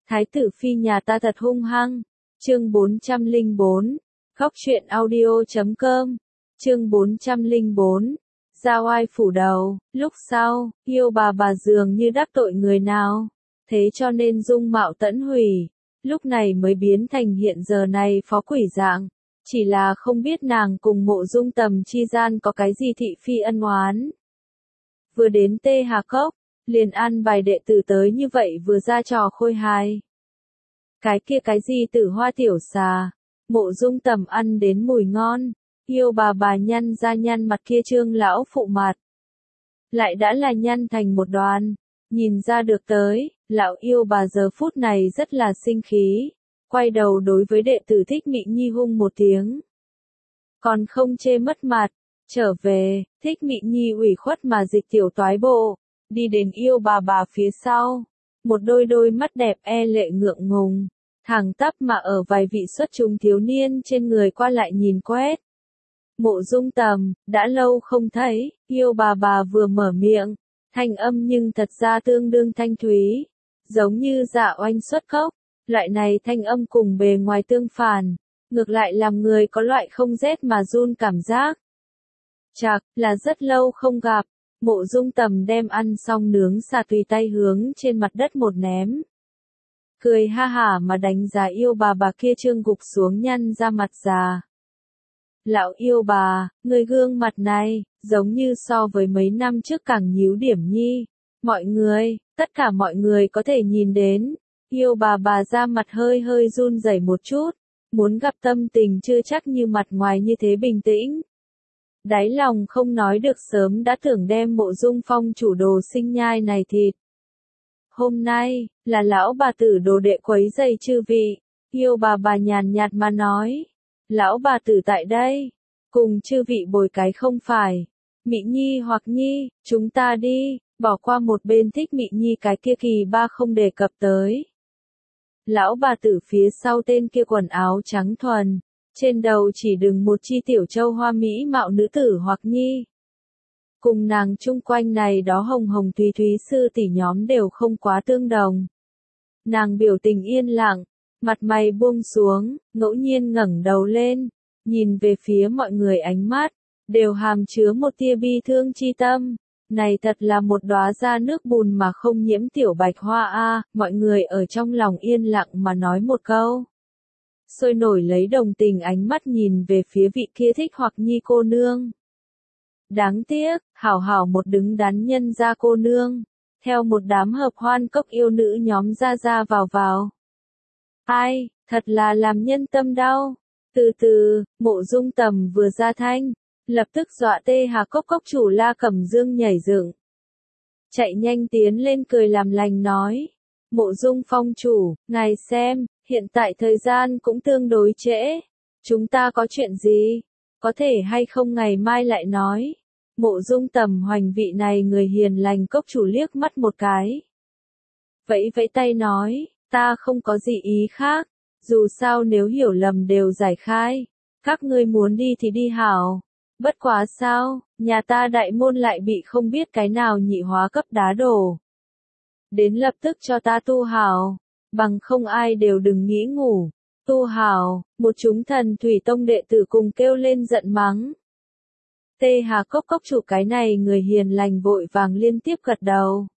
Thái tử phi nhà ta thật hung hăng. Chương 404. Góc truyện audio.com. Chương 404. Giao oai phủ đầu. Lúc sau, yêu bà dường như đắc tội người nào, thế cho nên dung mạo tẫn hủy, lúc này mới biến thành hiện giờ này phó quỷ dạng. Chỉ là không biết nàng cùng Mộ Dung Tầm chi gian có cái gì thị phi ân oán. Vừa đến Tê Hà Cốc, liền an bài đệ tử tới như vậy vừa ra trò khôi hài. Cái kia cái gì Tử Hoa tiểu xà, Mộ Dung Tầm ăn đến mùi ngon, yêu bà nhăn ra nhăn mặt kia trương lão phụ mặt. Lại đã là nhăn thành một đoàn, nhìn ra được tới, lão yêu bà giờ phút này rất là sinh khí, quay đầu đối với đệ tử Thích Mị Nhi hung một tiếng. Còn không chê mất mặt, trở về, Thích Mị Nhi ủy khuất mà dịch tiểu toái bộ, đi đến yêu bà phía sau, một đôi mắt đẹp lệ ngượng ngùng, thẳng tắp mà ở vài vị xuất chúng thiếu niên trên người qua lại nhìn quét. Mộ Dung Tầm, đã lâu không thấy, yêu bà vừa mở miệng, thanh âm nhưng thật ra tương đương thanh thúy, giống như dạ oanh xuất cốc, loại này thanh âm cùng bề ngoài tương phản, ngược lại làm người có loại không rét mà run cảm giác. Chạc, là rất lâu không gặp, Mộ Dung Tầm đem ăn xong nướng xà tùy tay hướng trên mặt đất một ném. Cười ha hả mà đánh giá yêu bà kia trương gục xuống nhăn ra mặt già. Lão yêu bà, người gương mặt này, giống như so với mấy năm trước càng nhíu điểm nhi. Mọi người, tất cả mọi người có thể nhìn đến, yêu bà ra mặt hơi run rẩy một chút, muốn gặp tâm tình chưa chắc như mặt ngoài như thế bình tĩnh. Đáy lòng không nói được sớm đã tưởng đem Mộ Dung Phong chủ đồ sinh nhai này thịt. Hôm nay, là lão bà tử đồ đệ quấy rầy chư vị, yêu bà nhàn nhạt mà nói. Lão bà tử tại đây, cùng chư vị bồi cái không phải. Mị Nhi hoặc Nhi, chúng ta đi, bỏ qua một bên Thích Mị Nhi cái kia kỳ ba không đề cập tới. Lão bà tử phía sau tên kia quần áo trắng thuần, trên đầu chỉ đừng một chi tiểu châu hoa mỹ mạo nữ tử hoặc Nhi. Cùng nàng chung quanh này đó hồng thúy sư tỷ nhóm đều không quá tương đồng. Nàng biểu tình yên lặng, mặt mày buông xuống, ngẫu nhiên ngẩng đầu lên, nhìn về phía mọi người ánh mắt, đều hàm chứa một tia bi thương chi tâm. Này thật là một đóa ra nước bùn mà không nhiễm tiểu bạch hoa a, mọi người ở trong lòng yên lặng mà nói một câu. Sôi nổi lấy đồng tình ánh mắt nhìn về phía vị kia Thích hoặc Nhi cô nương. Đáng tiếc, hảo một đứng đắn nhân gia cô nương, theo một đám hợp hoan cốc yêu nữ nhóm ra vào. Ai, thật là làm nhân tâm đau. Từ từ, Mộ Dung Tầm vừa ra thanh, lập tức dọa Tê Hà Cốc chủ La Cẩm Dương nhảy dựng. Chạy nhanh tiến lên cười làm lành nói. Mộ Dung Phong chủ, ngài xem, hiện tại thời gian cũng tương đối trễ. Chúng ta có chuyện gì? Có thể hay không ngày mai lại nói. Mộ Dung Tầm hoành vị này người hiền lành cốc chủ liếc mắt một cái. Vẫy tay nói, ta không có gì ý khác, dù sao nếu hiểu lầm đều giải khai, các ngươi muốn đi thì đi hảo. Bất quá sao, nhà ta đại môn lại bị không biết cái nào nhị hóa cấp đá đổ. Đến lập tức cho ta tu hảo, bằng không ai đều đừng nghĩ ngủ. Tu hảo, một chúng thần thủy tông đệ tử cùng kêu lên giận mắng. Tê Hà Cốc chủ cái này người hiền lành vội vàng liên tiếp gật đầu.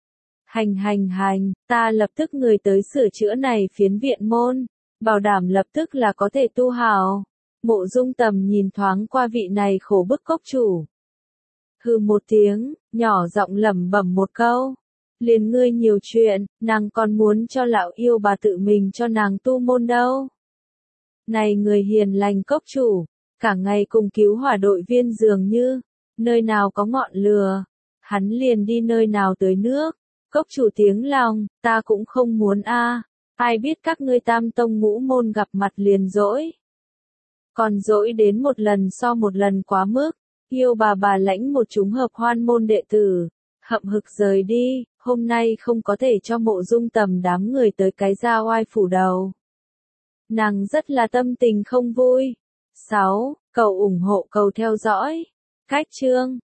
Hành, ta lập tức người tới sửa chữa này phiến viện môn, bảo đảm lập tức là có thể tu hảo. Mộ Dung Tầm nhìn thoáng qua vị này khổ bức cốc chủ. Hừ một tiếng, nhỏ giọng lẩm bẩm một câu. Liền ngươi nhiều chuyện, nàng còn muốn cho lão yêu bà tự mình cho nàng tu môn đâu. Này người hiền lành cốc chủ, cả ngày cùng cứu hỏa đội viên dường như, nơi nào có ngọn lửa, hắn liền đi nơi nào tới nước. Cốc chủ tiếng lòng, ta cũng không muốn a, ai biết các ngươi tam tông ngũ môn gặp mặt liền dỗi. Còn dỗi đến một lần so một lần quá mức, yêu bà lãnh một chúng hợp hoan môn đệ tử, hậm hực rời đi, hôm nay không có thể cho Mộ Dung Tầm đám người tới cái ra oai phủ đầu. Nàng rất là tâm tình không vui. 6. Cầu ủng hộ cầu theo dõi. Cách chương.